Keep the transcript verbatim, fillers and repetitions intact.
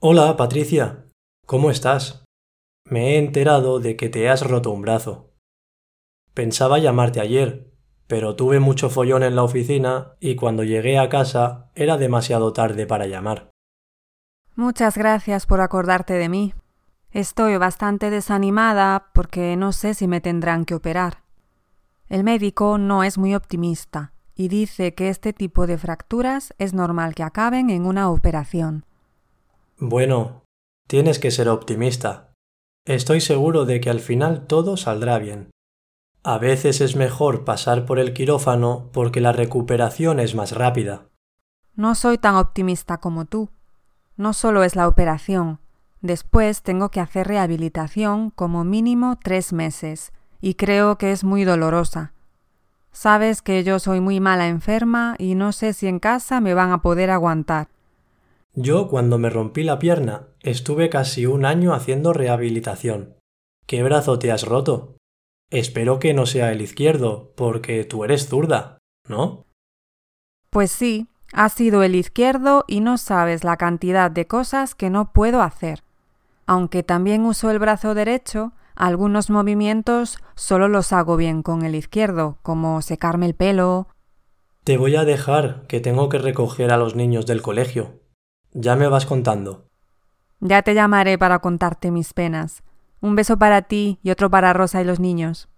Hola, Patricia. ¿Cómo estás? Me he enterado de que te has roto un brazo. Pensaba llamarte ayer, pero tuve mucho follón en la oficina y cuando llegué a casa era demasiado tarde para llamar. Muchas gracias por acordarte de mí. Estoy bastante desanimada porque no sé si me tendrán que operar. El médico no es muy optimista y dice que este tipo de fracturas es normal que acaben en una operación. Bueno, tienes que ser optimista. Estoy seguro de que al final todo saldrá bien. A veces es mejor pasar por el quirófano porque la recuperación es más rápida. No soy tan optimista como tú. No solo es la operación. Después tengo que hacer rehabilitación como mínimo tres meses y creo que es muy dolorosa. Sabes que yo soy muy mala enferma y no sé si en casa me van a poder aguantar. Yo, cuando me rompí la pierna, estuve casi un año haciendo rehabilitación. ¿Qué brazo te has roto? Espero que no sea el izquierdo, porque tú eres zurda, ¿no? Pues sí, ha sido el izquierdo y no sabes la cantidad de cosas que no puedo hacer. Aunque también uso el brazo derecho, algunos movimientos solo los hago bien con el izquierdo, como secarme el pelo. Te voy a dejar, que tengo que recoger a los niños del colegio. Ya me vas contando. Ya te llamaré para contarte mis penas. Un beso para ti y otro para Rosa y los niños.